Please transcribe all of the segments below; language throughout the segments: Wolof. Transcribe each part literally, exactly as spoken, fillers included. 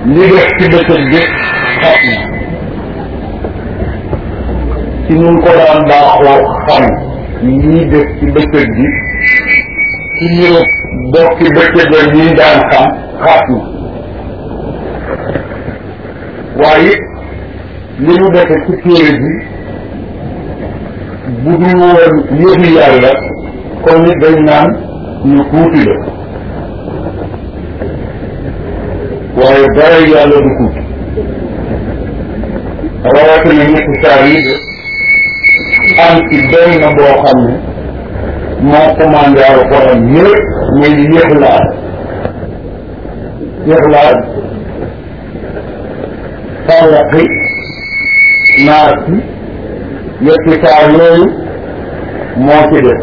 li def ci bëccëg bi xat na ci ñu ko daan baaxoo xam ñii def ci bëccëg bi ci ñu bokki bëccëg yi daan xam xat na waaye li ñu defe ci téere bi bu dul woon yëfi yàlla kon nit dañ naan ñu tuuti la waaye dara yàlla du tuuti rawatina ñetti saar yi de am ci benn boo xam ne moo commandé alxuraan yëpp muy Ixlaas Ixlaas Falaqi Naasi ñetti saar yooyu moo ci def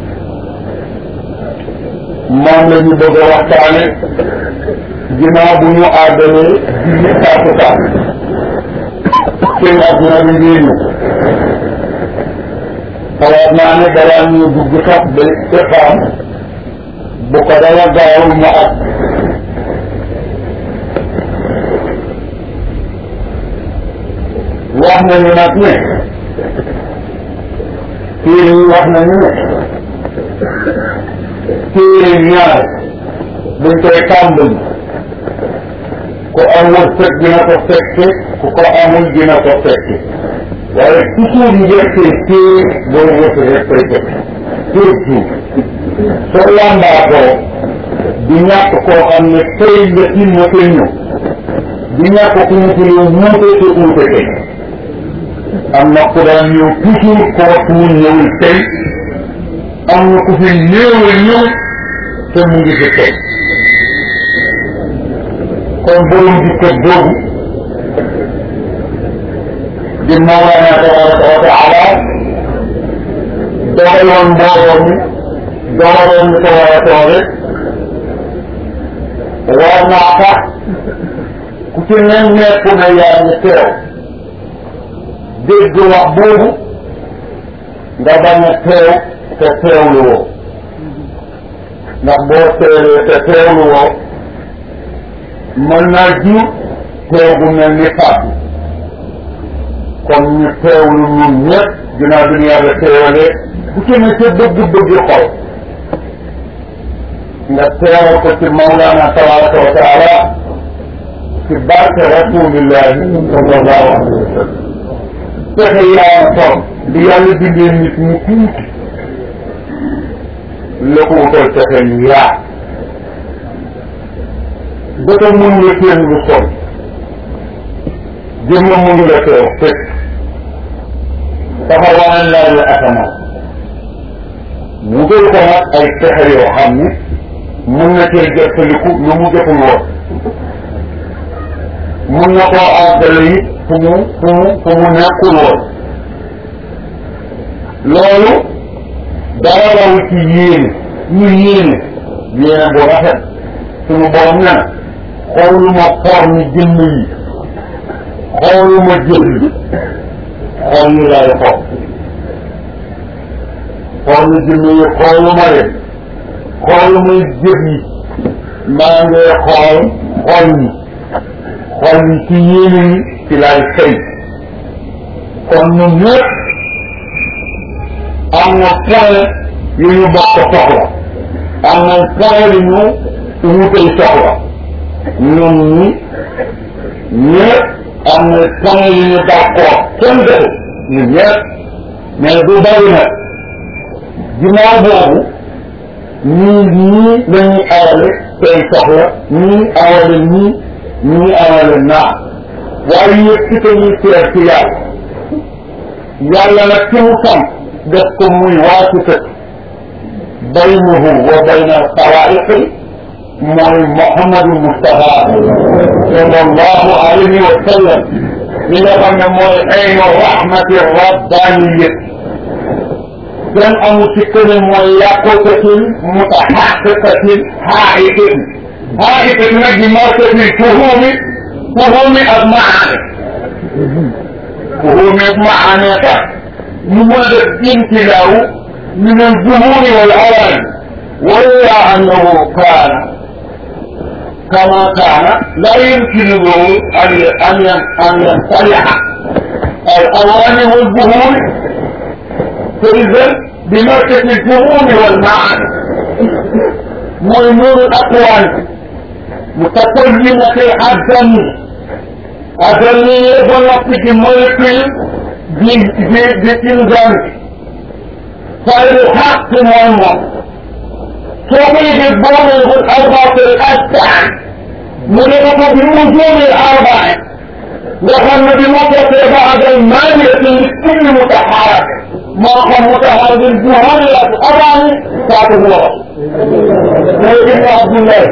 moom la ñu bëgg a waxtaane ginnaaw bu ñu àggalee julli takkusaan seen adduna bi ngir ñu xalaat naa ne balaa ñu dugg sax ba iqaam bu ko dara gaawul mu ak wax nañu nag ne téere yi wax nañu ne téere ñaar buñ koy tàmbali ku am wërsëg dina ko fekke ku ko amul dina ko fekke waaye toujours njëkkee téere booy wërsëg rek koy fekk surtout soo lambaatoo di ñàkk koo xam ne tey nga ci ma koy ñëw di ñàkk ku mu tudd muute te uute tey am na ku daan ñëw toujours ko waxtu mu ñëwul tey am na ku fi ñëwee ñëw te mu ngi fi tey kon borom jikko boobu di Mawlana tabaraka wa taala dogaloon mbooloo mi dogaloon ñu ko war a toore war naa tax ku ci ne nekku na yaa ngi teew dégg wax boobu nga bañ a teew te teewlu woo ndax boo teewee te teewlu woo mën naa jur teew bu mel ni fàddu kon ñu teewlu ñun ñëpp ginnaaw bi ñu yàlla teewalee bu ci ne sa bëgg-bëgg xol nga teewal ko ci Mawlana tabaraka wa taala ci barke rasulillahi sallallahu alayhi wa sallam pexe yaa toog di yàlla bindee nit ñu tuuti la ko wutal pexe yu yaa bëta mun nga seen lu sol jëmma mun la teew fekk dafa waneen laa la asamaan wutal ko nag ay pexe yoo xam ne mun na cee jottaliku lu mu jotul woon mun na koo àggale it fu mu fu mu fu mu nekkul woon loolu dara raw ci yéene ñu yéene yéene bu rafet suñu borom ne na xooluma forme jëmm yi xooluma jëf yi xool yi laay xool forme jëmm yi xooluma leen xooluma jëf yi maa ngi xool xool yi xool yi ci yéene yi ci laay fay kon ñun ñëpp am na point yu ñu bokk soxla am na point yu ñu wutay soxla ñun ñi ñëpp am na point yu ñu d'accord kenn defu ñun ñëpp mais du bari nag ginnaaw boobu ñii ñii dañuy awale seen soxla ñii awale ñii ñii awale naa waaye yëpp ci ko ñuy seet ci yàlla yàlla nag ci mu sam def ko muy waasita baynahu wa bayna xawaayiqi mooy Muhammadu Mustafa sallallahu alayhi wa sallam li nga xam ne mooy aynu rahmati rabbaniyat kenn amu ci këne mooy yàqutatin mutaxaqiqatin xaayiqatin xaayiqatin nag di markatil fuhumi fuhumi ak maane fuhumi ak maane tax ñu mën a def imtilaaw min al-zuhuri wal awaani wala annahu kaana كما كان لا يمكن له أن أن أن ينصلح الأواني والظهور فإذا بمركز الفهوم والمعاني نور الأقوال متكلمة الحسن أدني يبلغ ملك بإنزام فالحق والموت توحيد الضوء والأربعة الأسعى ملك بوجود الأربعة وهم بمطلق بعد المانية لكل متحرك ما هو متحرك الجهود الأربعة ساعة الله سيدنا عبد الله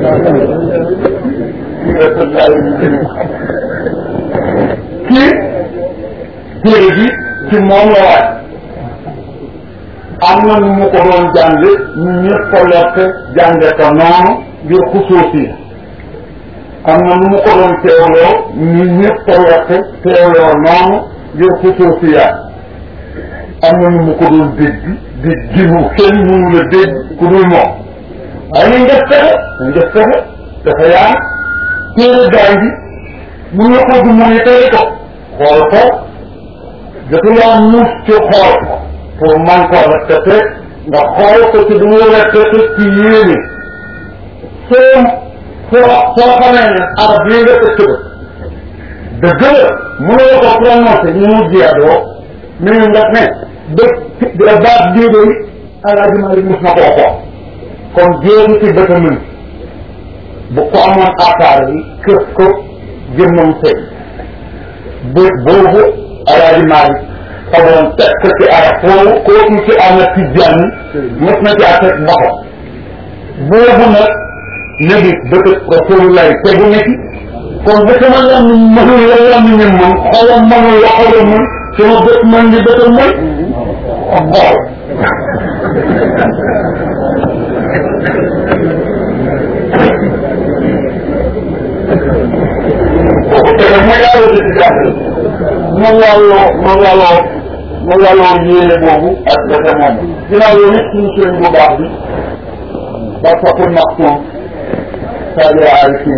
كيف تيجي في موضوع am na nu mu ko doon jànge ñu ñëpp ko lekk jànge ko noonu ngir xusuusi am na nu mu ko doon teewloo ñu ñëpp ko lekk teewloo noonu ngir xusuusi am na nu mu ko doon dégg di jiwu kenn mënu la dégg ku dul moom ay na njëf texe na njëf texe dafa yaa téere jàngi mu ñu ko du mu ni tey ko xool ko jotu laa muus ci xool ko pour man koo respecté nga xool ko ci du mu respecté ci yéene soo soo soo xamee ne arab yi nga ko tëb dëgg la mënoo ko prononcé ñu mu jeedoo mais nga ne dë baat bii de Alaaji Maalik mus na koo xool kon jéegu ci bëta mën bu ko amoon appareil yi kër ko jëmmam sëy bët boobu Alaaji Maalik xamoon teg ko ci arab foofu kooku ci ama ci jànn mos na ci teg loxo boobu nag léegi bëgg Rasulullah tegu na ci kon ba sama lam mënul la lam ñu mën xolam mënul la xolam mën sama bët mën di bëtal mën ak xool kooku tege mooy yàlla di ci jàpp moom wàlloo moom wàlloo moom wàlloo yéene boobu ak defe moom ginnaaw yow nit suñu sëriñ bu baax bi ba faqul maxtuum sadi aarifin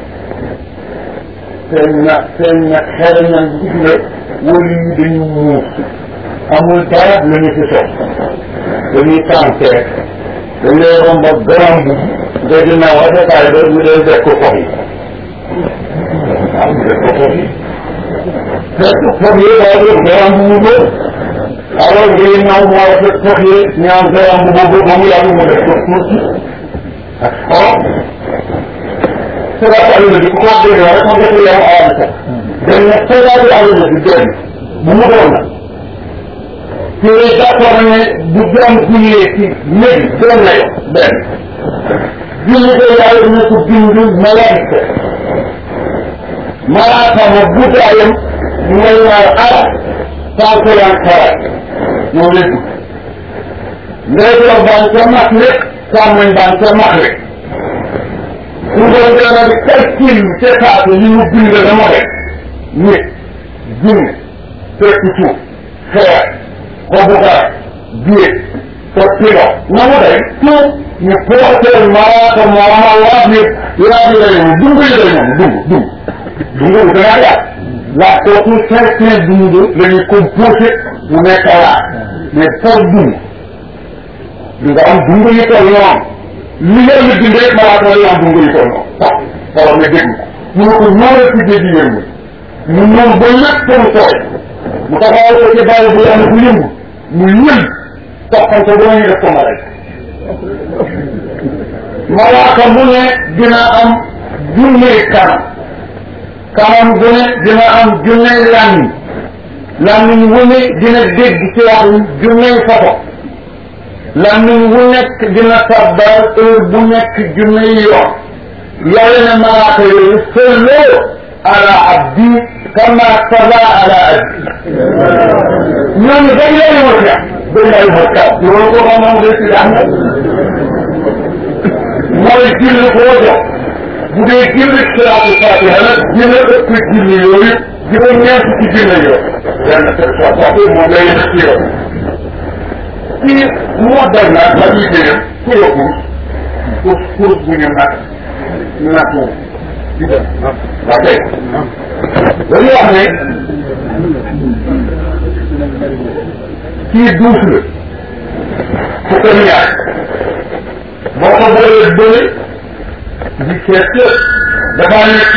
feeñ na feeñ na xereñan gis nga wëli yi dañu muus amul dara lu ñu ci sos dañuy tànkee dañ lay romb ak garam bu nga ginnaaw asakaay ba ñu lay dekk xox yi waaw dekk xox yi fekk foog yi daa def garam bu mu góor alors que ñaaw moo rafet foog yi ñaaw garam bu boobu ba mu yàgg mu def ko tuuti ak xorom siraat àll bi ku ko dégg rek xam nga ko yam awam sax dañ ne siraat àll bi benn bu mu doon na ci d'accord ne bu garam jullee ci néeg benn la yo benn julli ko yàlla dina ko bind malaaka malaaka ma guddaayam mooy waar arab cent quarante xarat ñoo leen dugg ndeyjoor baan ca max rek càmmoñ baan ca max rek su doon dana di calcul ca saatu li mu bind dama rek nit jinne fekk suuf xeer xobu garab géej tortilo na mu day tout ñu porteel malaaka moo amal waat nit yaa di lay dungu yi lay moom dungu dungu dungu bu dangaa yàgg la kooku certain dungu la ñuy composé mu nekk laa mais pour dungu di nga am dungu yi toll noonu li ngeen di dundee malaaka la am dungu yi toll noonu sax borom ne dégg mu ne ko ñëwal ci géej gi yëngu mu ñëw ba lépp mu tooy mu taxawal ko ci bàyyi bu yàlla bu yëngu mu yël toppal ko ba ñu def ko malaaka malaaka mu ne dina am junney kanam kanam bu ne dina am junney làmmiñ làmmiñ wu ne dina dégg ci wax junney foto làmmiñ wu nekk dina sabbal heure bu nekk junney yoon yàlla ne malaaka yooyu sëlloo ala abdi kama salla ala abdi ñooñu dañ lay wër ya dañ lay wër ka loolu ko xam moom day si daan mooy julli koo jox bu dee julli salaatu fatiha nag dina ëpp julli yooyu juróom ñeent ci julli yooyu benn sax moom lay def ci yoon ci moo dal nag la ñuy dégg ku la course course course bu ñu nag ñu naan ko waa tey dañuy wax ne kii duuf la fu ko ñaar boo ko boolee bële di seet dafaa nekk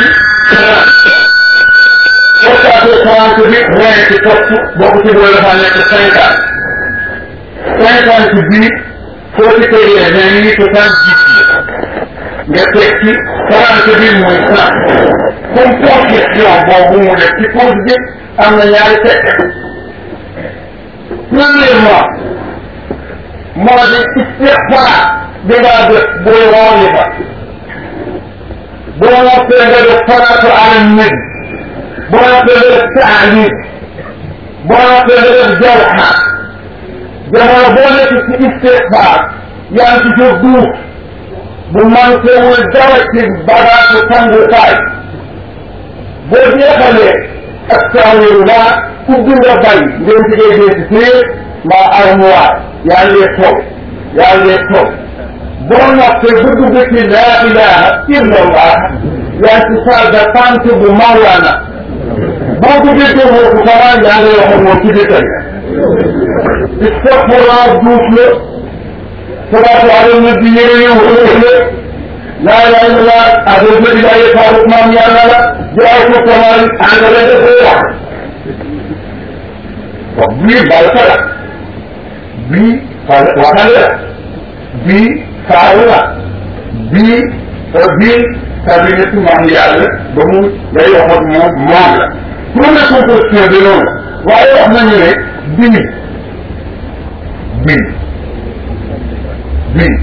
portable trente bi vingt ci topp boo ko ci boole dafaa nekk cinquante cinquante bii foo ci tegee vingt mille soixante-dix nga teg ci trente bi mooy cent comme constitution boobu mu def ci pause bi am na ñaari tekk premièrement moo di istixfaar bi ngaa def booy wooni fa boo noppee nga def salaatu ala nabi boo noppee nga def taalim boo noppee nga def jawha jamono boo nekk ci istixfaar yaa ngi ci sa duus bu manquéwul dara ci bagage sangukaay boo jeexalee astaghfirullah ubbi nga bay ngeen ci koy dee ci téer mbaa armoire yaa ngi toog yaa ngi toog boo noppee ba dugg ci laa ilaha illallah yaa ngi ci salle d'attente bu Mawlana boo duggee ci foofu sama yaa ngi wax moom ci détail istagfirullah duus la salaatu ala nabi yéeréew la laa ilaha illallah adoo ba ilaye faaruk maam yàlla la jaay ko kamal engrais dafay wax wax bii balka la bii waxale la bii saaru la bii bii kabineti maam yàlla ba mu lay wax ak moom moom la première composition bi noonu waaye wax nañu ne bii bii bii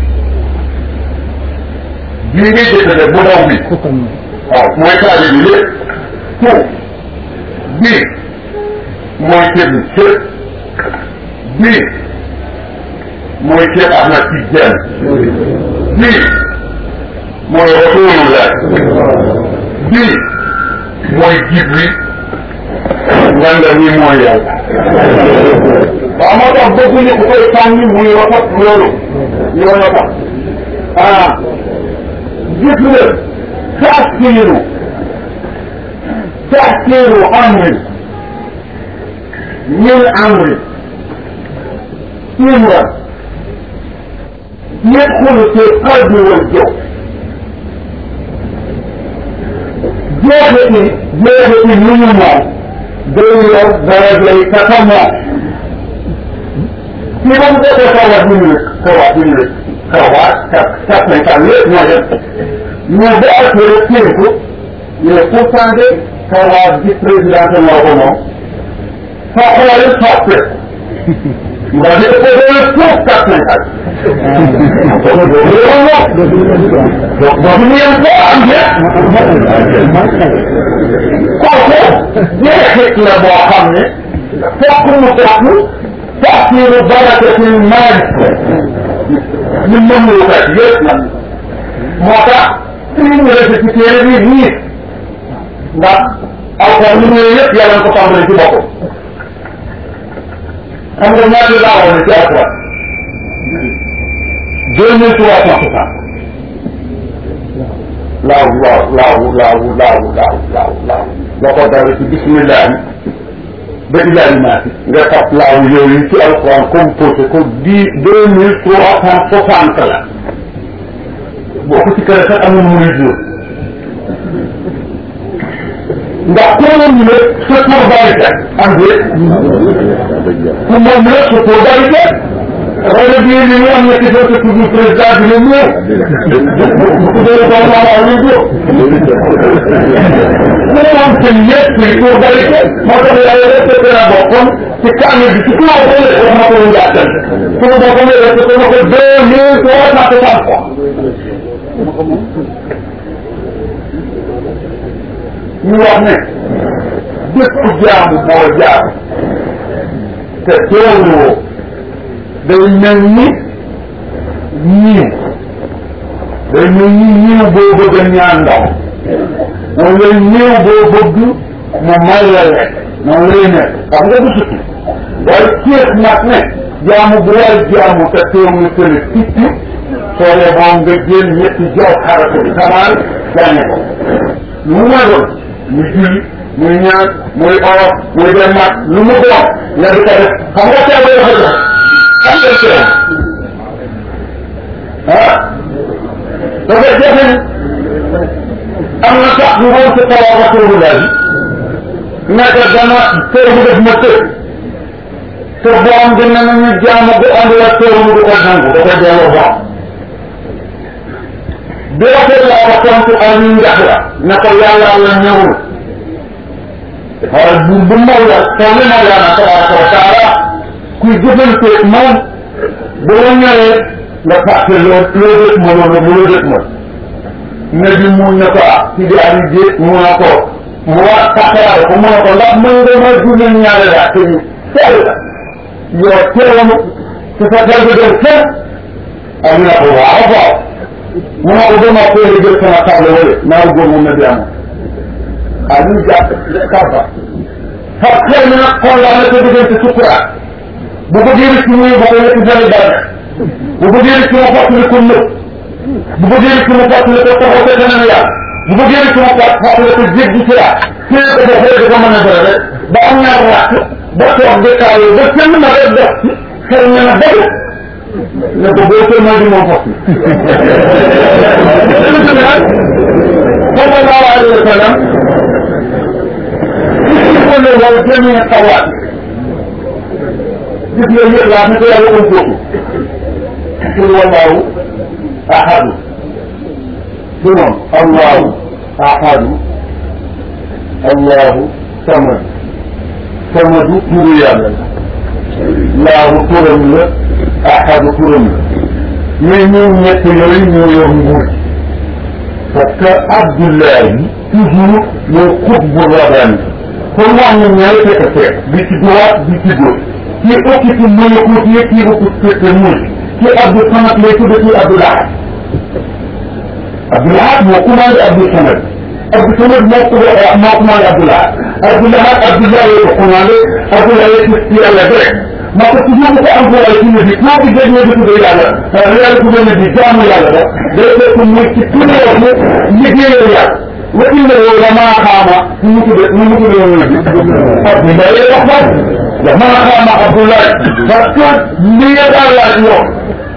bii ngay jëndee bu ndaw bi waaw mooy kaabi bi lépp pour bii mooy ceeb bi ceeb bii mooy ceeb Ahmad Tijaan bii mooy Rasulullah bii mooy Jibril nganda mi mooy yàlla waaw moo tax bëgguñu ku koy sànni muy rafet loolu yoon la tax ah gis nga taasiru taasiru amri min amri imra yadxulu fi qalbi wal jawf jeexiti jeexiti lu ñu moom day yor daraja yi kaka moom ci ba mu defee kawaat bi ñu rek kawaat bi ñu rek kawaat kat kat nañ kat lépp ñoo def mais ba affaire téye ko mais pourtant de kawaat bi président moo ko moom soo xoolee soppe ndax li ko doon foofu kat nañ kat boobu ñu yem ko am de kooku jeexit la boo xam ne fokk mu fokk taasiru barakatil maal ñu mënul kat yëpp nag moo tax suñu ñu rek ci téere bi nii ndax alxuraan lu ñëwee yëpp yàlla ko tàmbale ci boppam xam nga ñaata laa woon ci alxuraan deux mille trois cent soixante laaw laaw laaw laaw laaw laaw laaw laaw boo ko dara ci bismillah ba ilaali naati nga fab laaw yooyu ci alxuraan composé ko dix deux mille trois cent soixante la boo ko ci kër sax amul muy jour ndax ku moom la sa tur bari teg am déet ku moom la sa tur bari teg rajo bii ni ñu am na ci sa tudd président bi ne ñëw bu tuddee ko maam aw ñu jóg ku moom seen ñëpp yi tur bari teg moo tax yàlla respecté na boppam ci kaamil bi ci kaw ko wax ma ko ñu jàttal su ma boppam respecté na ko deux mille trois cent soixante fois ñu wax ne bépp jaamu boo jaam te teewloo day mel ni ñiiw day mel ni ñiiw boo bëgg a ñaan ndox wala ñiiw boo bëgg mu may la lekk noonu lay nekk xam nga du suti waaye ceeb nag ne jaamu bu war jaamu te teewlu tële ticci soole moom nga jël ñetti jow xaratu bi samaan jànne ko lu mu doon muy julli muy ñaan muy oro muy dem mat lu mu doon nga di ko def xam nga teel ba dafa jox xam nga teel ah dafa jafe am na sax ñu woon ci tawa rasulullah bi nekk dana teel bu def ma tëj te borom bi ne nañu jaamu bu àndul ak teel mu du ko nangu da koy delloo borom bi waxee la ko tontu ay ñu njax la ne ko yàlla la ñëwul waaye bu bu maw la toll Mawlana tabaraka wa taala kuy jëfanteeg moom bu la ñëwee nga fàtte loo loo dëkk ma loolu loo dëkk ma ne bi mu ne ko ah ci di ari jéeg mu ne ko mu wax taxawaay ko mu ne ko ndax mën nga ma julli ñaare daa te ñu teel la yow teewamu ci sa xel bi dem kenn ak ne ko waaw waaw mu ne ko dama teel a jël sama table wala naa góor mu ne bi amoon ah ñu jàpp kàmpa xam xel mi nag xool laa ne ko diggante sukkuraat bu ko jëri ci muy ba ko ñetti fani barne bu ko jëri ci ma fàttali ko nëb bu ko jëri ci ma fàttali ko taxaw te kanam yàlla bu ko jëri ci ma fàttali ko jéggi siraat téye ko def rek dafa mën a bëre rek ba am ñaar wàcc ba toog détaillé ba kenn na rek def ci xel ñu ne bëgg ne ko boo ko may di moom fas sallallahu alayhi wa sallam ko ne wal jami xawaat gis nga yëpp laa ne ko yàlla on foofu qul wallahu ahadu su moom allahu ahadu allahu samad samadu turu yàlla laahu turam la ahadu turam la mais ñun ñett yooyu ñoo yor nguur parce que Abdullahi toujours mooy xutbu rabani kon wax ñu ñaari fekk fekk bi ci droite bi ci gauche kii occupé malakout yi kii occupé mulk kii Abdou Samad lay tudd kii Abdou Lahad Abdou Lahad moo commandé Abdou Samad Abdou Samad moo ko moo commandé Abdou Lahad Abdou Lahad Abdoulaye ko commandé Abdoulaye ci yàlla rek moo ko toujours bu ko employé ci ne bi koo bi dégg nga di tudd yàlla yàlla tudd ne bi jaamu yàlla da day fekk muy ci tuddee mu liggéeyal yàlla wa innahu lamaa xaama nu mu tuddee nu mu tuddee woon bi Abdoulaye wax ba lamaa xaama Abdoulaye parce que li nga daal laaj yoon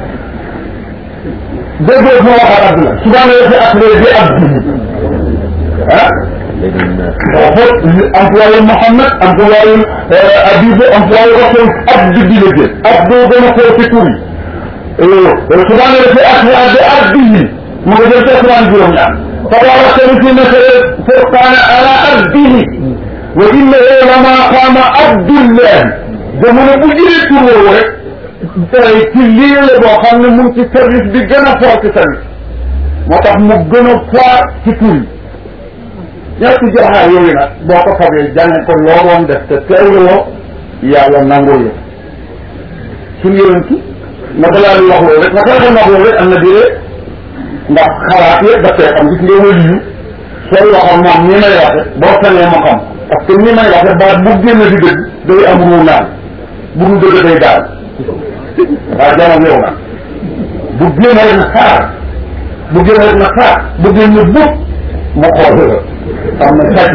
déggoo fu waxaat Abdoulaye su daan la fi appelé bi Abdou ah waxoon employé Mouhamed employé Abibou employé Rasul Abdou di la jël Abdou gën a xool ci tur yi su daan la fi appelé bi Abdou yi mu nga jël quatre-vingt juróom-ñaar tabaraka fi nasara furqaana ala abdihi wa innahu lama qaama Abdullah jamono bu jëlee tur woowu rek tey ci lii la boo xam ne mu ngi ci service bi gën a fort ci service moo tax mu gën a fort ci tur yi ñetti jaxaar yooyu nag boo ko fabee jàng ko loo doon def te teewloo yàlla nangoo yëpp suñu yonent ki naka laa wax loolu rek naka la ko wax loolu rek am na diree ndax xalaat yëpp dafay xam gis nga wël yu sooy waxoon moom ñi may waxe boo fenee ma xam parce que ñi may waxe baat bu génn di dëgg day am ruu naan bu dul dëgg day daal waaw jamono yow nag bu génn rek na xaar bu génn rek na xaar bu génn bub ma xool la xam na sàcc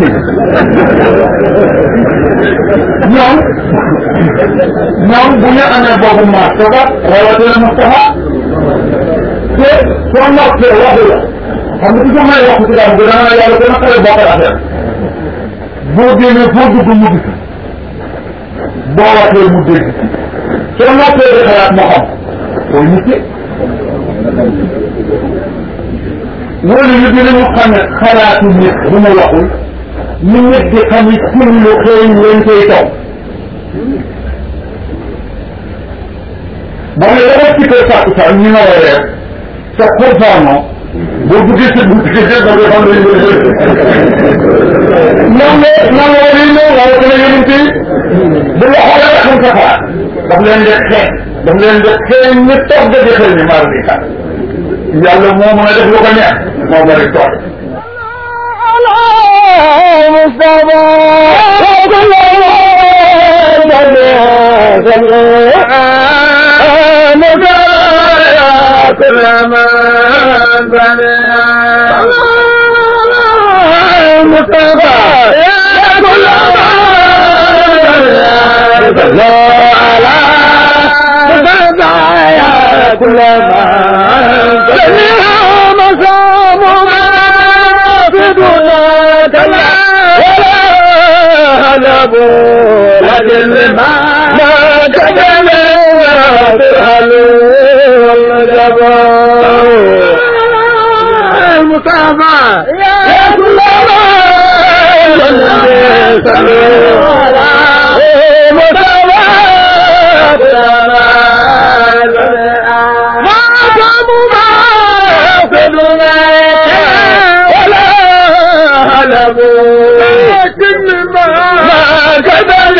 ñoom ñoom bu ñu amee boobu maas ko ba rawatina Moustapha te soo noppee waxu la xam nga ci may wax ci daal bi dana yàlla gën a xale bokkal affaire boo génnee foo dugg mu gis boo waxee mu dégg soo noppee di xalaat moo xam koy nitte loolu ñu dinañu xam ne xalaatu nit bu mu waxul ñu nit di xam ni ci lu xëy leen koy taw ba nga dafa ci kër sàkku sax ñu nga waree sa xurfaanoo boo duggee sa buntu gi da nga xam ne nan la nan la war yi ñëw waaye dana yonent yi bu la xoolee xam sa xalaat daf leen de xeeñ daf leen de xeeñ ñu toog de di xëy ni maar di kat yàlla moo mën a def lu ko neex moo bari toog كل من بنيها مصطفى يا كل من صلوا على مصطفى يا كل من بنيها مصامنا بدون كلا ولا هلبوا لكن ما ما كدل ترهلوا الجبال المصطفى يا كل من صلوا على مصطفى ما قاموا ما بدون ولا هلبوا لكن ما ما كدل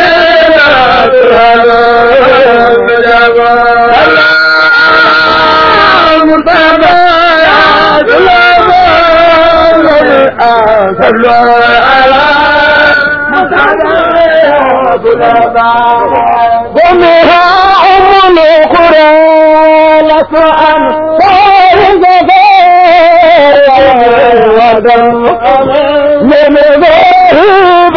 صلوا على ومها أم القرى لسعا من ذهب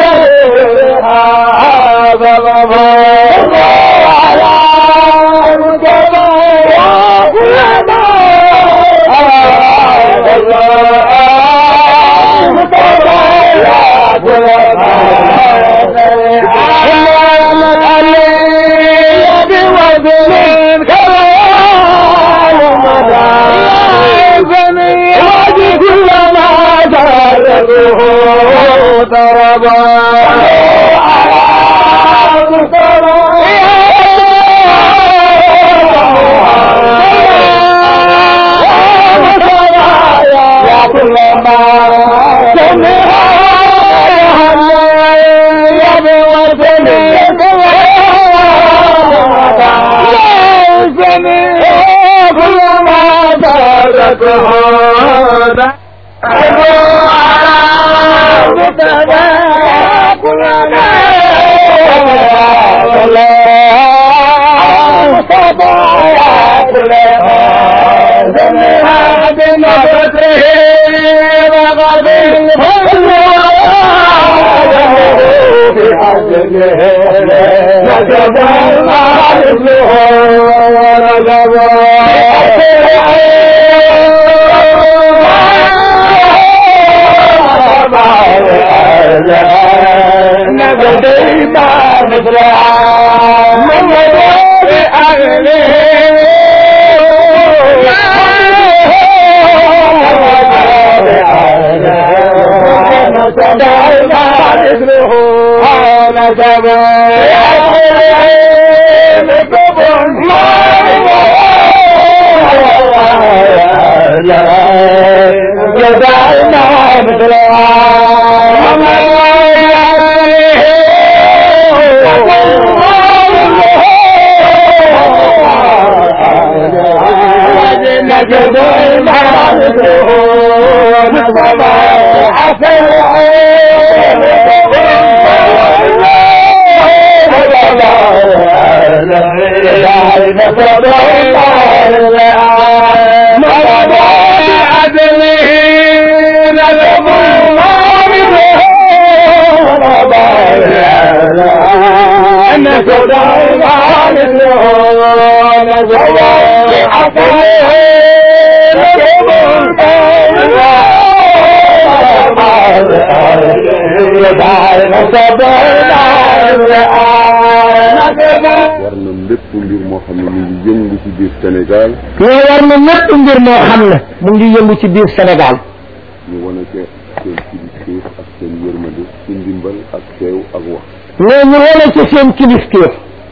Sénégal mais war na lépp mbir moo xam ne mu ngi yëngu ci biir Sénégal ñu wane ca seen kilifteef ak seen yërmande ci ndimbal ak teew ak wax mais ñu wane ca seen kilifteef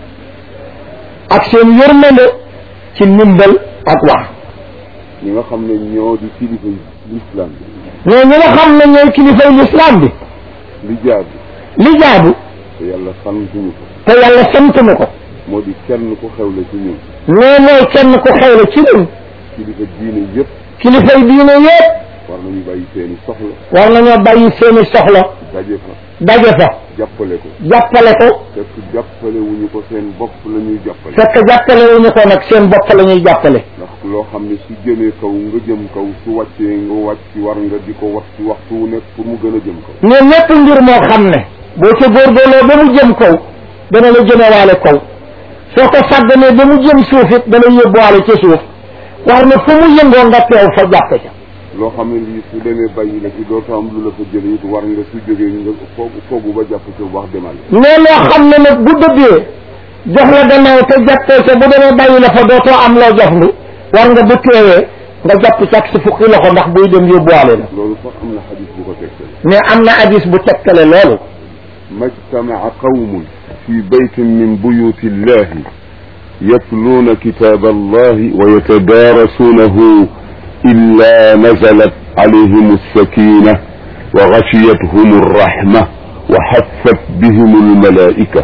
ak seen yërmande ci ndimbal ak wax ñi nga xam ne ñoo di kilifa l'islam bi mais ñi nga xam ne ñooy kilifay l'islam bi li jaadu li jaadu te yàlla santuñu ko te yàlla santuñu ko moo di kenn ku xewle ci ñun mais mooy kenn ku xewle ci ñun kilifa diine yëpp kilifay diine yëpp war nañu bàyyi seeni soxla war nañoo bàyyi seeni soxla daje fa daje fa jàppale ko jàppale ko fekk jàppale wuñu ko seen bopp la ñuy jàppale fekk jàppale wuñu ko nag seen bopp la ñuy jàppale ndax loo xam ne su jëmee kaw nga jëm kaw su wàccee nga wàcc war nga di ko wax ci waxtu wu nekk pour mu gën a jëm kaw. ne lépp mbir moo xam ne boo ca góorgóorloo ba mu jëm kaw dana la jëmewaale kaw soo ko sàgganee ba mu jëm suuf it dana yóbbuwaale ca suuf war na fu mu yëngoo nga teew fa jàpp ca. loo xam ne lii su demee bàyyi la ci dootu am lu la fa jëlee it war nga su jógee nga foogu foogu ba jàpp ca wax demal. mais loo xam ne nag bu dëggee jox la gannaaw te jàppee ca bu demee bàyyi la fa dootoo am loo jox lu war nga bu teewee nga jàpp ca ak si fukki loxo ndax buy dem yóbbuwaale la. loolu sax am na xadis bu ko tegtale. mais am na hadis bu tegtale loolu. majtamaa qawmun fi baytin min buyuti illahi yatluuna kitaaba allahi wa yatadaarasuunahu illa nazalat alayhim alsakina wa gashiyatuhum alrahma wa xaffat bihim almalaika.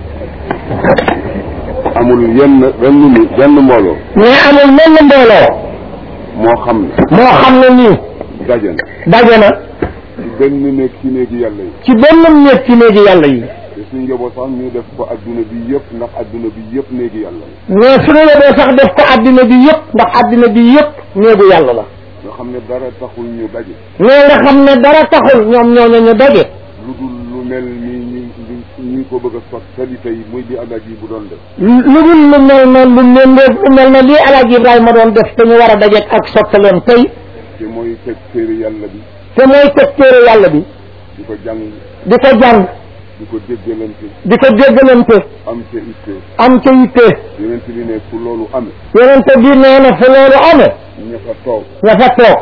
amul yenn benn ni benn mbooloo. mais amul menn mbooloo. moo xam ne. moo xam ne nii. daje na. daje na. ci benn néeg ci néegi yàlla yi. ci benn néeg ci néegi yàlla yi. te suñu njaboot sax ñu def ko adduna bi yëpp ndax adduna bi yëpp néegi yàlla la. mais suñu njaboot sax def ko adduna bi yëpp ndax adduna bi yëpp néegu yàlla la. nga xam ne dara taxul ñu daje. mais nga xam ne dara taxul ñoom ñooñu ñu daje. lu dul lu mel ni ñi ñi ko bëgg a sottali tey muy li alaaji bu doon def. lu dul lu mel ne lu méngóo lu mel ne lii alaaji Ibrahima doon def te ñu war a daje ak sottaleen tey. te mooy teg téere yàlla bi. te mooy teg téere yàlla bi. di ko jàng. di ko jàng. di ko déggalante. di ko déggalante. am ca itte. am ca itte. yonent bi ne fu loolu amee. yonent bi nee na fu loolu amee. ña fa toog. ña fa toog.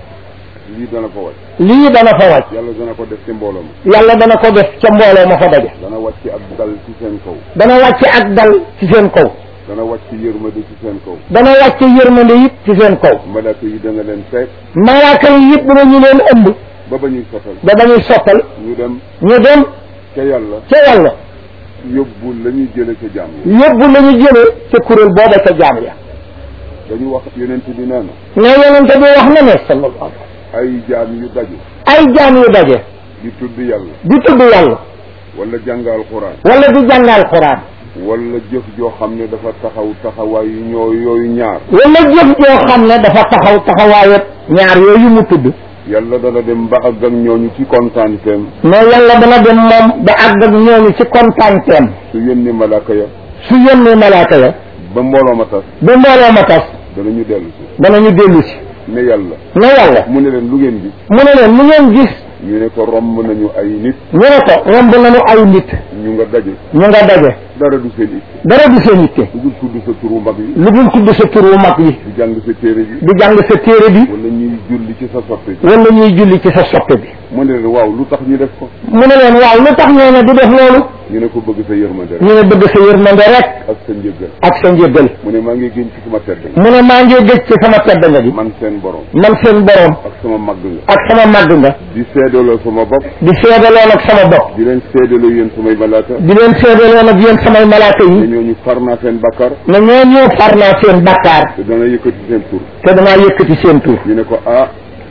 lii dana ko wàcc. lii dana fa wàcc. yàlla dana ko def ca mbooloo ma. yàlla dana ko def ca mbooloo ma fa daje. dana wàcc ak dal ci seen kaw. dana wàcc ak dal ci seen kaw. dana wàcc yërmande ci seen kaw. dana wàcc yërmande it ci seen kaw. malaaka yi dana leen fekk. malaaka yi it dinañu leen ëmb. ba ba ñuy sottal. ba ba ñuy sottal. ñu dem. ñu dem. ca yàlla. ca yàlla. yóbbu la ñuy jële ca jaam ya. yóbbu la ñuy jële ca kuréel booba ca jaam ya. dañu wax yonent bi nee na. mais yonent bi wax na ne sallallahu ay jaam yu daje. ay jaam yu daje. di tudd yàlla. di tudd yàlla. wala jàngal Quraan. wala di jàngal Quraan. wala jëf joo xam ne dafa taxaw taxawaayu ñoo yooyu ñaar. wala jëf joo xam ne dafa taxaw taxawaayu ñaar yooyu mu tudd. yàlla dana dem ba àgg ak ñooñu ci kontaanteem. mais yàlla dana dem moom ba àgg ak ñooñu ci kontaanteem. su yónnee malaaka ya. su yónnee malaaka ya. ba mbooloo ma tas. ba mbooloo ma tas. danañu dellu si. danañu dellu si. ne yàlla. ne yàlla. mu ne leen lu ngeen gis. mu ne leen lu ngeen gis. ñu ne ko romb nañu ay nit. ñu ne ko romb nañu ay nit. ñu nga daje. ñu nga daje. dara du seen itte. dara du seen itte. lu dul tudd sa turu mag yi. lu dul tudd sa turu mag yi. di jàng sa téere bi. di jàng sa téere bi. wala ñuy julli ci sa soppe bi. wala ñuy julli ci sa soppe bi. mu ne leen waaw lu tax ñu def ko. mu ne leen waaw lu tax ñoo ne di def loolu. ñu ne ko bëgg sa yërmande rek. ñu ne bëgg sa yërmande rek. ak sa njëggal. ak sa njëggal. mu ne maa ngi gën ci sama tedd nga. mu ne maa ngi gëj ci sama tedd nga bi. man seen borom. man seen borom. ak sama màgg nga. ak sama màgg nga. di seedaloo sama bopp. di seedaloo nag sama bopp. di leen seedaloo yéen samay malaaka. di leen seedaloo nag yéen samay malaaka yi. ne ñooñu far naa seen bakkaar. ne ñooñu far naa seen bakkaar. te dana yëkkati seen tur. te danaa yëkkati seen tur. ñu ne ko ah.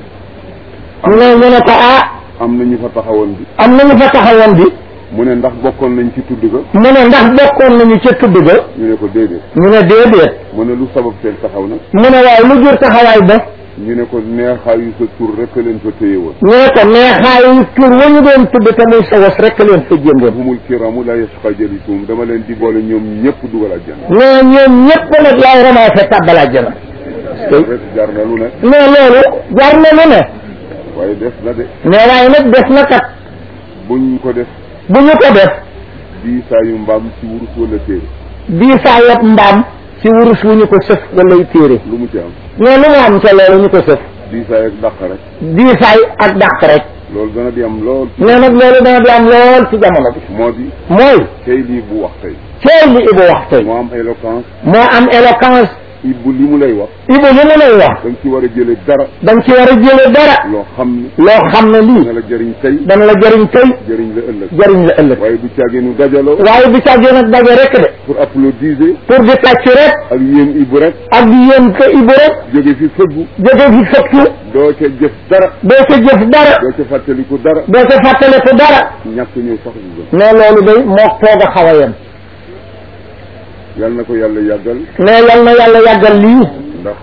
ñu ne ñu ne ko ah. am na ñu fa taxawoon bi. am na ñu fa taxawoon bi. mu ne ndax bokkoon nañ ci tudd ga. mu ne ndax bokkoon nañu ca tudd ga. ñu ne ko déedéet. ñu ne déedéet. mu ne lu sabab seen taxaw na. mu ne waaw lu jur taxawaay ba. ñu ne ko neexaayu sa tur rek leen fa téye woon. ñu ne ko neexaayu tur wa ñu doon tudd te muy sa was rek leen fa jëndoon. humul kiraamu laa yashqaa jaliisuhum dama leen di boole ñoom ñëpp dugal àjjana. mais ñoom ñëpp nag laay ramassé tàbbal àjjana. jaar na lu ne. mais loolu jaar na lu ne. waaye des na de. mais waaye nag des na kat. buñ ko def. bu ñu ko def. diisaayu mbaam ci wurus wala téere. diisaayu mbaam ci wurus wu ñu ko sëf wala téere. lu mu ci am. mais lu mu am ca loolu ñu ko sëf. diisaay ak dàq rek. diisaay ak dàq rek. loolu dana di am lool. mais nag loolu dana di am lool ci jamono bi. moo di. mooy. tey lii bu wax tey. tey li Ibu wax tey. moo am éloquence. moo am éloquence. Ibu li mu lay wax. Ibu li mu lay wax. da nga ci war a jëlee dara. da nga ci war a jëlee dara. loo xam ne. loo xam ne lii. dana la jëriñ tey. dana la jëriñ tey. jëriñ la ëllëg. jëriñ la ëllëg. waaye du caagee nu dajaloo. waaye du caagee nag daje rek de. pour applaudiser. pour di tàcc rek. ak yéen Ibu rek. ak yéen ko Ibu rek. jóge fi fëggu. jóge fi fëggu. doo ca jëf dara. doo ca jëf dara. doo ca fàttaliku dara. doo ca fàttaliku dara. ñàkk ñëw sax ñu gën. mais loolu day moo toog a xaw a yem. yal na ko yàlla yàggal. mais yal na yàlla yàggal lii. ndax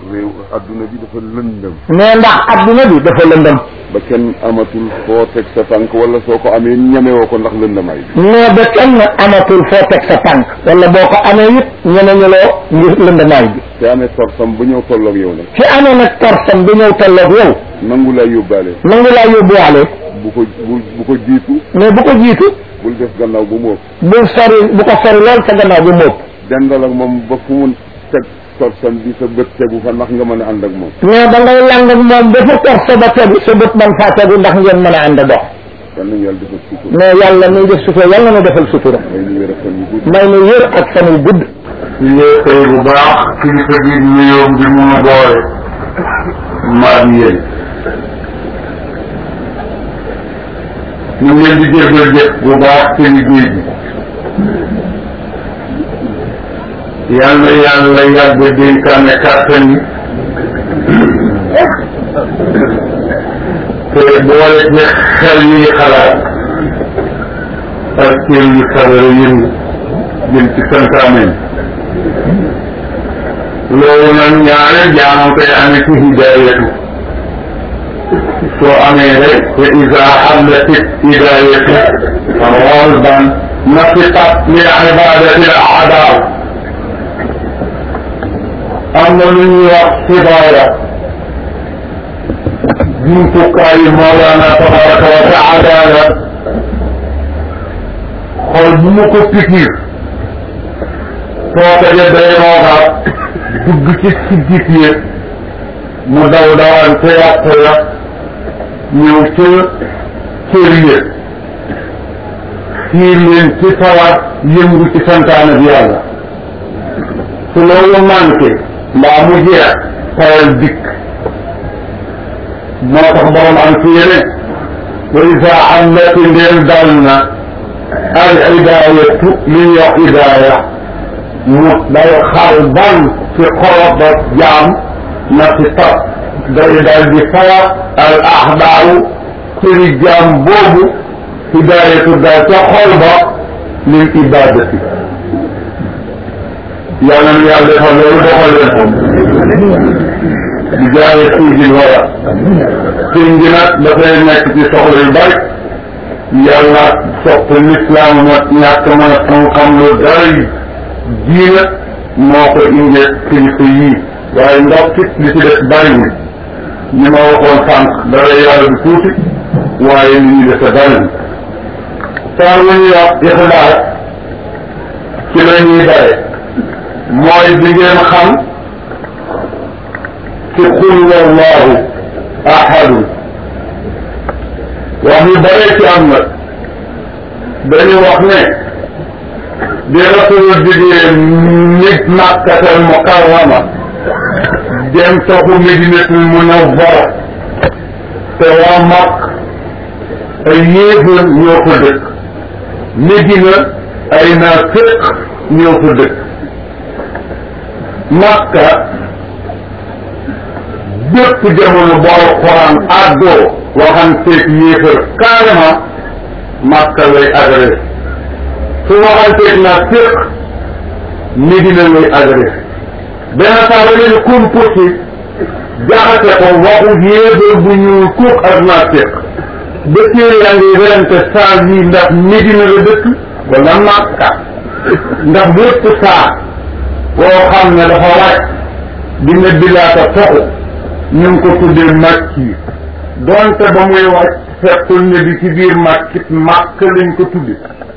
réew adduna bi dafa lëndëm. mais ndax adduna bi dafa lëndëm. ba kenn amatul foo teg sa tànk wala soo ko amee ñemewoo ko ndax lëndamaay bi. mais ba kenn amatul foo teg sa tànk wala boo ko amee it ñemeñuloo ngir lëndamaay bi. te amee torsam bu ñëw tolloog yow nag. ci amee nag torsam bu ñëw tolloog yow. nangu laa yóbbaale. nangu laa yóbbuwaale. bu ko bu bu ko jiitu. mais bu ko jiitu. bul def gannaaw bu mu ëpp. bul sori bu ko sori lool sa gannaaw bu mu ëpp. dendal ak moom ba fu mu teg torsam bi sa bët tegu fa ndax nga mën a ànd ak moom. mais da ngay lang ak moom ba fa torsa ba tegu sa bët man faa tegu ndax ngeen mën a ànd dox. yal nañu yàlla defal sutura. mais yàlla muy def sutura yàlla na defal sutura. may nu wér ak fan yu gudd. may nu wér ak fan yu gudd. ñu tey bu baax kilifa bi nuyoom bi mun a boole maam yéen ñu ngi leen di jégal jëf bu baax ci liggéey bi yàlla yàlla yàgg dénkaane kàttan yi te boole ci xel yi xalaat ak cër yi xelal yëngu jëm ci santaane loolu nag ñaare jaamam koy amee ci hidayatu soo amee rek te isa xallatit hidayatu xolban nafiqat li ibadati al aadaaw am na lu ñuy wax hidaaya jumtukaayu Mawlana tabaraka wa taala xol bu mu ko pikir soo ko jël day roogaat dugg ci siddit yi mu daw dawal te yàq ya ñëw ca cër yi xiir leen ci sawar yëngu ci santaane bi yàlla su loolu manqué mbaa mu jeex tawal dikk moo tax borom am ci yene wa isa allati ndeen dal na al hidayatu li ñuy wax hidaya mu day xar ban ci xolof ba jaam na ci tab day dal di fawa al axdaaru cëri jaam boobu hidayatu dal ca xol ba lil ibadati yàlla na yàlla defal loolu defal leen ko di jaare siigil wara sëñ bi nag dafay nekk ci soxla yu bari yàlla sopp lislaam ma ñàkk mën a xam-xam lu dara diina moo ko indee kilifa yii waaye ndox it li ci des bariwul ñi ma waxoon sànq dara yàlla du tuuti waaye li ñu dese bariwul saa lu ñuy wax ixlaas ci la ñuy bare mooy bi ngeen xam ci qul wallahu ahadun wax yu bare ci am nag dañu wax ne bi rasul jógee nit Makkatal Mukarrama dem toxu Medinatul Munawwara te waa Makk ay yéefar ñoo fa dëkk Medina ay naafiq ñoo fa dëkk Makka bépp jamono bu Alxuraan àddoo waxanteeg yéefar carrément Makka lay agressé su waxanteeg naafiq Medina lay agressé benn saa ba leen composé jaxase ko waxu yéefar bu ñuul kuuk ak naafiq ba téere yaa ngi werante saa yi ndax Medina la dëkk wala Makka ndax bépp saa boo xam ne dafa wàcc dina bilaata toxu ñu ngi ko tuddee Makki donte ba muy wàcc fekkul ne bi ci biir Makki Makk lañ ko tudde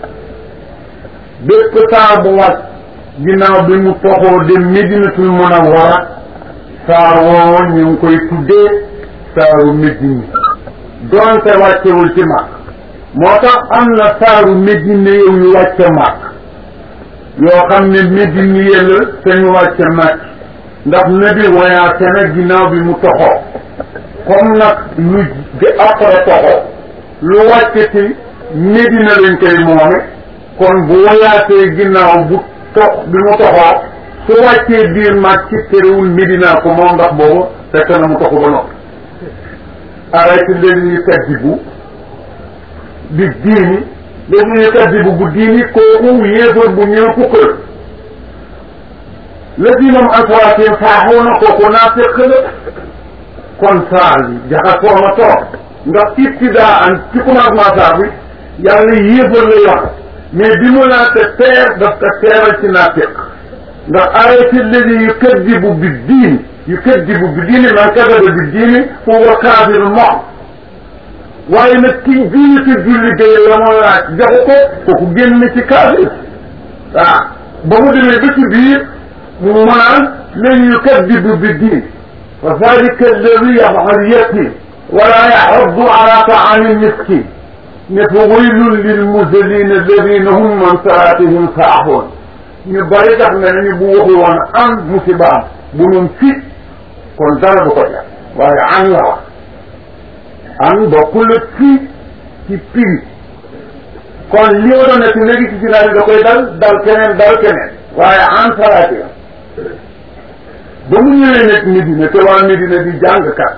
bépp saa bu wàcc ginnaaw bi mu toxoo de Medinatul Munawwara saar woowo ñu ngi koy tuddee saaru Medina donte wàccewul ci Makk moo tax am na saaru Medina yow yu wàcce Makk yoo xam ne Medina yëla te ñu wàcce Makk ndax nabi voyagé na ginnaaw bi mu toxoo comme nag lu di après toxoo lu wàcce ci Medina lañ koy moome kon bu voyagé ginnaaw bu tox bi mu toxoo su wàccee biir Makk ci terewul Medina ko moom ndax boobu fekk na mu toxu ba noppi arrêté leen ñuy kaddibu bi diini leen ñuy kaddibu bu diini kooku yéefar bu ñëw ko kër lazina hum an salaatihim saahuuna kooku naafiq la kon saar bi jaxasoo na toog ndax ibtidaa an ci commencement saar bi yàlla yéefar la wax mais bi mu laate teer daf ko teeral ci naafiq ndax arrêté alladi yukaddibu bi diin yukaddibu bi diini man kadaba bi diini fa huwa kaafirun moom waaye nag ki diine te julli gay la moo laaj joxu ko kooku génn ci kaafir waaw ba mu demee ba ci biir mu naan lan yukaddibu bi diin fa zalika alladi yaf'al yatim wala yaxuddu ala taami miskin ne fa waylun lil musallina alladina hum an salaatihim saahuun ñu bari tax na ñu bu waxu woon am musibaam bu nun fi kon dara du ko def waaye an la wax an bokkul la fii ci piri kon li ma doon nekk léegi ci sinaa bi da koy dal dal keneen dal keneen waaye an salaati la ba mu ñëwee nekk Medina te waa Medina di jàngkat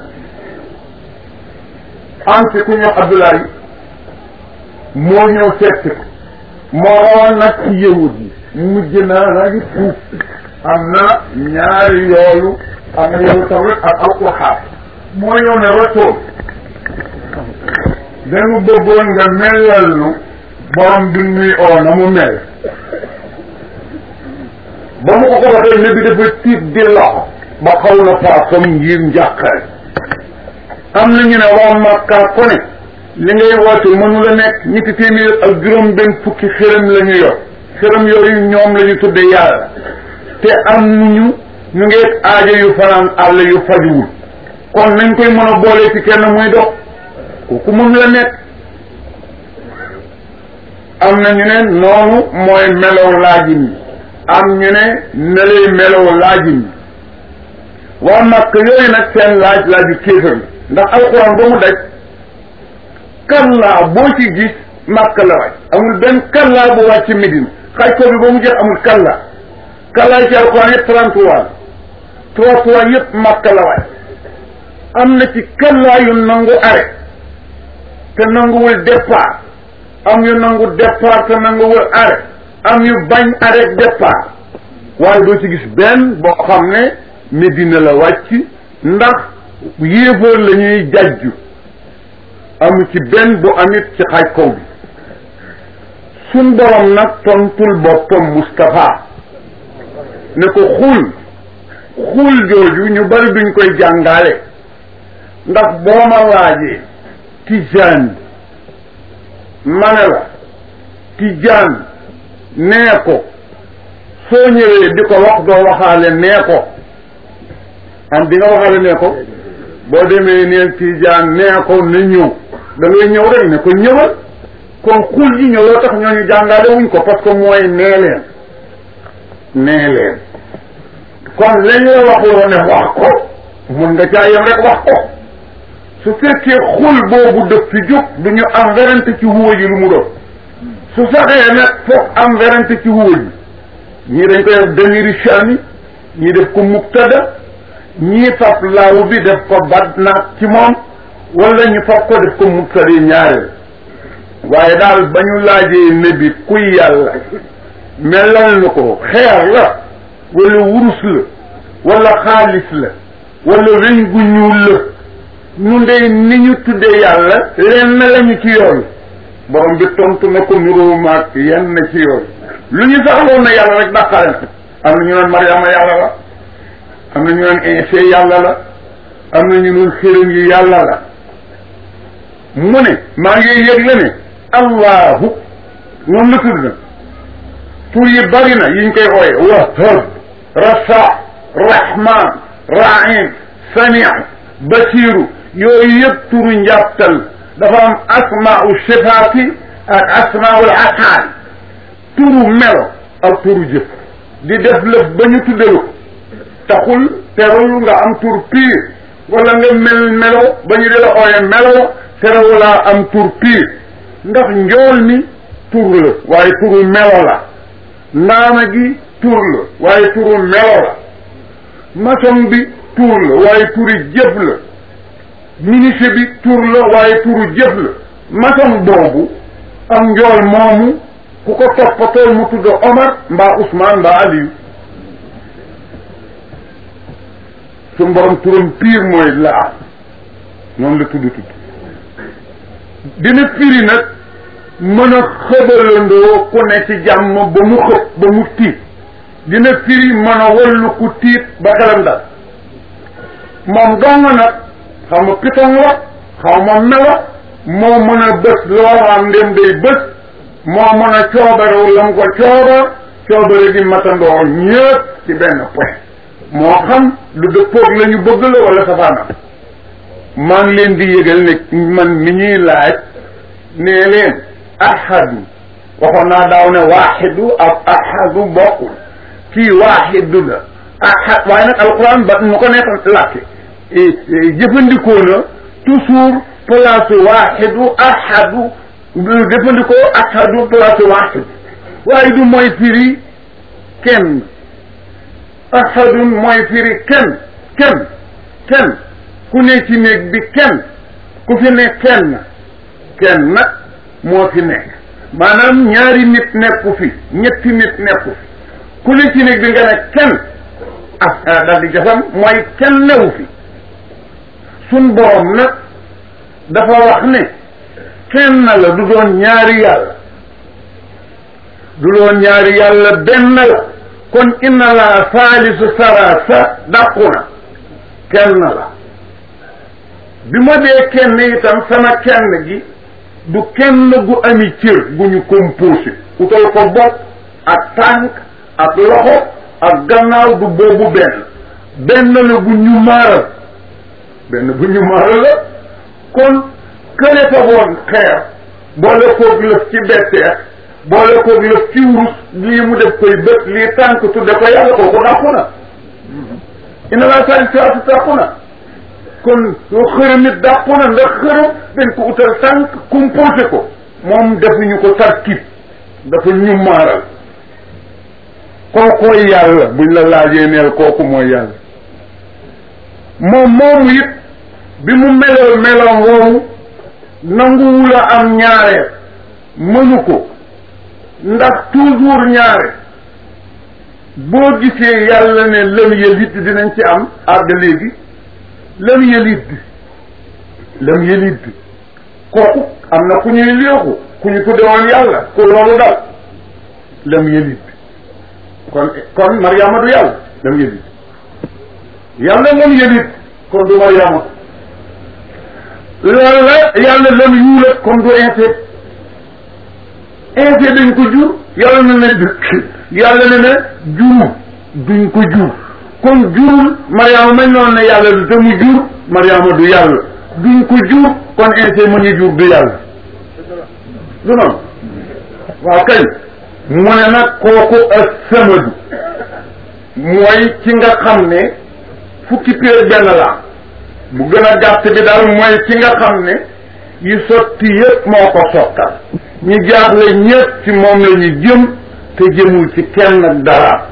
am ci ku ñëw Abdoulaye moo ñëw seet ko moo rawoon nag ci yëwut yi mujj naa naa ngi tuub am na ñaari yoolu am na yoolu tamit ak alquran moo ñëw ne retool dañu bëggoon nga melal nu borom bi nuy oo na mu mel ba mu ko ko waxee ne bi dafa tiit di loxo ba xaw na faasam ngir njàqare am na ñu ne waa Makka ko ne li ngay woote mënu la nekk ñetti téeméer ak juróom benn fukki xërëm la ñu yor xërëm yooyu ñoom la ñu tudde yàlla te am ñu ñu ngi aajo yu fanaan àll yu fajuwul kon nañ koy mën a boole ci kenn muy dox kooku mënu la nekk am na ñu ne noonu mooy melow laajin yi am ñu ne nelay melow laajin yi waa Makka yooyu nag seen laaj laaju kéefër ndax alxuraan ba mu daj kallaa boo ci gis Makka la wàcc amul benn kallaa bu wàcc Médine xaj ko bi ba mu jeex amul kallaa kallaa ci alxuraan yëpp trente-trois trois trois yëpp Makka la wàcc am na ci kallaa yu nangu arrêt te nanguwul départ am yu nangu départ te nanguwul arrêt am yu bañ arrêt départ waaye doo ci gis benn boo xam ne Médine la wàcc ndax yéefóor la ñuy jajju amu ci benn bu amit ci xaaj kaw bi suñ borom nag tontul boppam Moustapha ne ko xul xul jooju ñu bari duñ koy jàngale ndax boo ma laajee tijaan ma ne la tijaan nee ko soo ñëwee di ko wax doo waxaale nee ko am di nga waxaale nee ko boo demee neel tijaan nee ko na ñëw da ngay ñëw rek ne ko ñëwal kon xul ji ñëw loo tax ñooñu jàngale wuñ ko parce que mooy nee leen nee leen kon la ñu la waxuloo ne wax ko mun nga caa yem rek wax ko su fekkee xul boobu dëf fi jóg du ñu am werante ci huwa ji lu mu doon su saxee nag foog am werante ci huwa ji ñii dañ koy def damiri shani ñii def ko mubtada ñii fab laaw bi def ko badnaat ci moom wala ñu fab ko def ko mubtada ñaareel waaye daal ba ñu laajee nebi kuy yàlla melal na ko xeer la wala wurus la wala xaalis la wala weñ gu ñuul la ñu ndey ni ñu tuddee yàlla leen na lañu ci yoon borom bi tontu na ko niroo maag yenn na ci yoon lu ñu saxaloon na yàlla rek dàqale na am na ñu naan Mariama yàlla la am na ñu naan Iisa yàlla la am na ñu naan xërëm yi yàlla la mu ne maa ngi yëg la ne allahu noonu la tudd na tur yi bari na yiñ koy ooye wahhab rasa rahman rahim sami basiru yooyu yëpp turu njàptal dafa am asmaau sifaati ak asmaul afaal turu melo ak turu jëf di def lëf ba ñu tuddalu ko taxul terul nga am tur piir wala nga mel melo ba ñu di la ooye melo terewulaa am tur piir ndax njool mi tur la waaye turu melo la ndaama gi tur la waaye turu melo la maçon bi tur la waaye turi jëf la ministre bi tur la waaye turu jëf la maçon boobu am njool moomu ku ko toppatoo mu tudd Omar mbaa Ousmane mbaa Aliou su borom turam piir mooy laa moom la tudd tudd dina firi nag mën a xëbalandoo ku ne ci jàmm ba mu xëb ba mu tiit dina firi mën a wallu ku tiit ba xelam dal moom dong nag xaw ma piton la xaw ma melo moo mën a bës loo am ndem day bës moo mën a coobarewu la mu ko coobar coobare di matandoo ñëpp ci benn point moo xam lu dëppoog la ñu bëgg la wala safaanam maa ngi leen di yëgal ne man mi ñuy laaj nee leen ahadu waxoon naa daaw ne waaxidu ak ahadu bokkul kii waaxidu la ahad waaye nag alquran ba nu ko neex làkke jëfandikoo na toujours place waaxidu ahadu jëfandikoo ahadu place waaxidu waaye du mooy firi kenn ahadun mooy firi kenn kenn kenn ku ne ci néeg bi kenn ku fi ne kenn kenn nag moo fi nekk maanaam ñaari nit nekku fi ñetti nit nekku fi ku ne ci néeg bi nga ne kenn ah daal di jasam mooy kenn newu fi suñ borom nag dafa wax ne kenn la du doon ñaari yàlla du doon ñaari yàlla benn la kon inna la saalisu sarasa dàqu na kenn la bi ma dee kenn itam sama kenn gi du kenn gu ami cër gu ñu composé utal ko bopp ak tànk ak loxo ak gannaaw du boobu benn benn la bu ñu maaral benn bu ñu maaral la kon kële fa woon xeer boole koog lëf ci betteex boole koog lëf ci wurus lii mu def koy bët lii tànk tudde ko yàlla kooku dàqu na ina laa sali saatu dàqu na kon soo xërëm it dàqu na ndax xërëm dañ ko utal tànk composé ko moom defuñu ko tarkib dafa ñu maaral kookooy yàlla buñ la laajee neel kooku mooy yàlla moom moomu it bi mu meloo meloon woowu nanguwula am ñaareel mënu ko ndax toujours ñaare boo gisee yàlla ne lam yëlit dinañ ci am àgg léegi lam yëlit lam yëlit kooku am na ku ñuy léexu ku ñu tudde woon yàlla ku loolu dal lam yëlit kon kon Mariama du yàlla lam yëlit yàlla lam yëlit kon du Mariama yàlla yàlla lam yuulat kon du inseet inseet dañ ko jur yàlla na ne yàlla ne ne jur duñ ko jur kon jurul Mariama mañ noonu ne yàlla du te mu jur Mariama du yàlla duñ ko jur kon inseet mu ñu jur du yàlla du noonu waaw kay mu ne nag kooku ak samadu mooy ci nga xam ne fukki péer benn la bu gën a gàtt bi daal mooy ci nga xam ne yi sotti yëpp moo ko sottal ñi jaaxle ñëpp ci moom la ñu jëm te jëmul ci kenn ak dara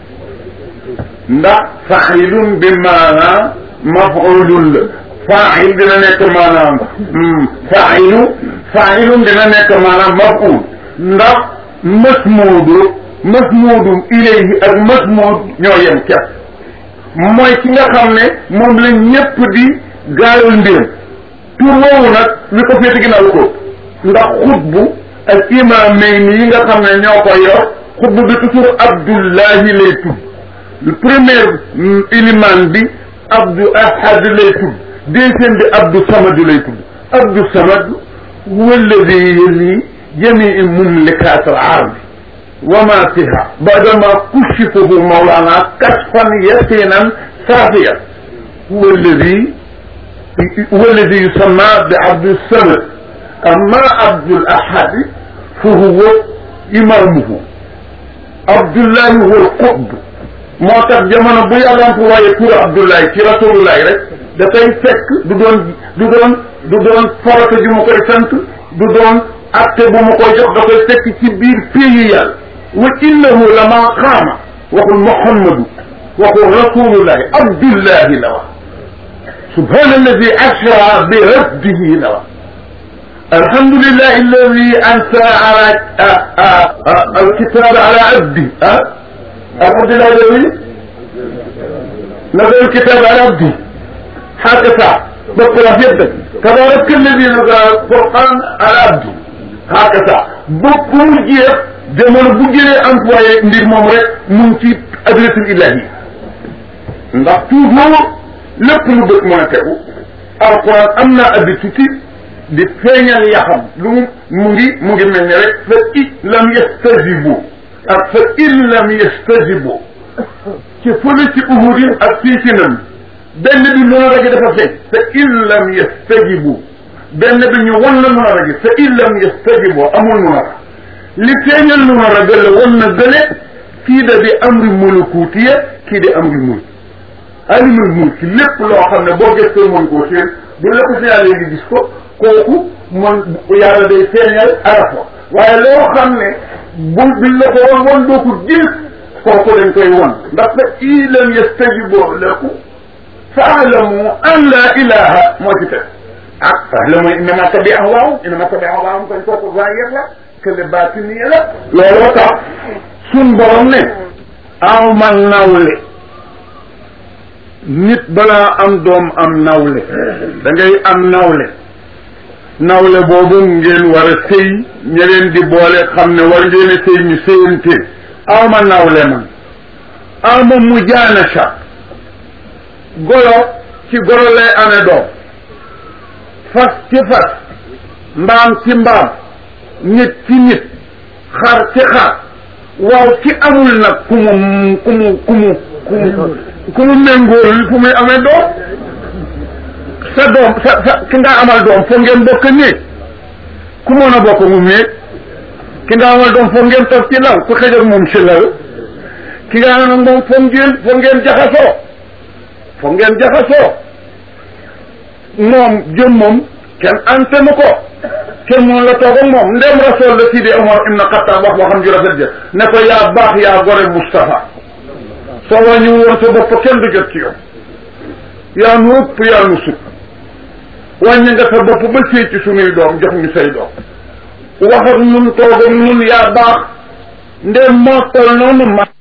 ndax failun bi maanaam mafulun la fail dina nekk maanaam failu failun dina nekk maanaam maful ndax masmuudu masmuudum ilayhi ak masmuud ñoo yem kepp mooy ki nga xam ne moom la ñëpp di gaayul mbiram tur woowu nag li ko féete ginnaaw ko ndax xutbu ak imaameyni yi nga xam ne ñoo ko yor xutbu bi toujours Abdullahi lay tudd le premier iliman bi Abdou Ahad lay tudd deuxième bi Abdou Samad lay tudd Abdou Samad huwa alladi yali jamii mumlikat al ardi wa ma fiha badama kushifahu mawlana kasfan yaqinan safiya huwa alladi huwa alladi yusamma bi Abdou Samad amma Abdul Ahad fa huwa imamuhu Abdullahi huwa al-qutb moo tax jamono bu yàlla ko waaye tur Abdullahi ci rasulullahi rek dafay fekk du doon du doon du doon farata ju ma koy sant du doon acte bu ma koy jox da koy fekk ci biir pays yàlla wa innahu lama qaama waxul Muhammadu waxul rasulullahi Abdullahi la wax subhana alladi asra bi rabbihi la wax alhamdulillahi alladi ansa ala alkitab ala abdi ah alhamdulillahi alladi نزل الكتاب على عبدي هكذا بقرا يدك تبارك الذي نزل القرآن على عبدي هكذا بكم جيب jamono bu jëlee employé mbir moom rek mu ngi ci adresse ilahi ndax toujours lépp lu bët mën a tegu alquran am naa habitude di feeñal yaxam lu mu ngi mu ngi mel ni rek fa i lam yastajibu ak fa in lam yastajibu ci fële ci uhudin ak fii ci nam benn bi mën a ragi dafa feeñ fa in lam yastajibu benn bi ñu wan la mën a ragi fa in lam yastajibu amul mën a li feeñal lu ma ragal la wan na gële kii da di amri mulukutiya kii di amri mulk alimul mulk lépp loo xam ne boo gëstoo mën koo seen bu la ko signalé ngi gis ko kooku mën yàlla day feeñal arafa waaye loo xam ne bu biñ la ko wan wan doo ko gis kooku dañ koy wan ndax fa ilam yastajibu laku faalamu an la ilaha moo ci teg ah faalamu innama tabi ahwaahum innama tabi ahwaahum koñ kooku zahir la kële baatini la looloo tax suñ borom ne aw ma nawle nit balaa am doom am nawle da ngay am nawle nawle boobu ngeen war a sëy ña leen di boole xam ne war ngeen a sëy ñu sëyante aw ma nawle man aw ma mu jaana sa golo ci golo lay amee doom fas ci fas mbaam ci mbaam nit ci nit xar ci xar waaw ci amul nag ku mu ku mu ku mu ku mu ku mu méngool fu muy amee doom sa doom sa sa ki nga amal doom foog ngeen bokk néeg ku mën a bokk mu néeg ki nga amal doom foog ngeen toog ci lal ku xëj ak moom ci lal ki nga amal moom foog ngeen foog ngeen jaxasoo foog ngeen jaxasoo moom jëm moom kenn antenu ko kenn moom la toog ak moom ndem rasool la Sidi Omar ibn Khattab wax waxam ju rafet ja ne ko yaa baax yaa gore Moustapha soo wàññi woon sa bopp kenn du jot ci yow yaa nu ëpp yaa nu sut wàññi nga sa bopp ba sëy ci sunuy doom jox ñu say doom wax ak nun toog ak nun yaa baax ndem moo tol noonu ma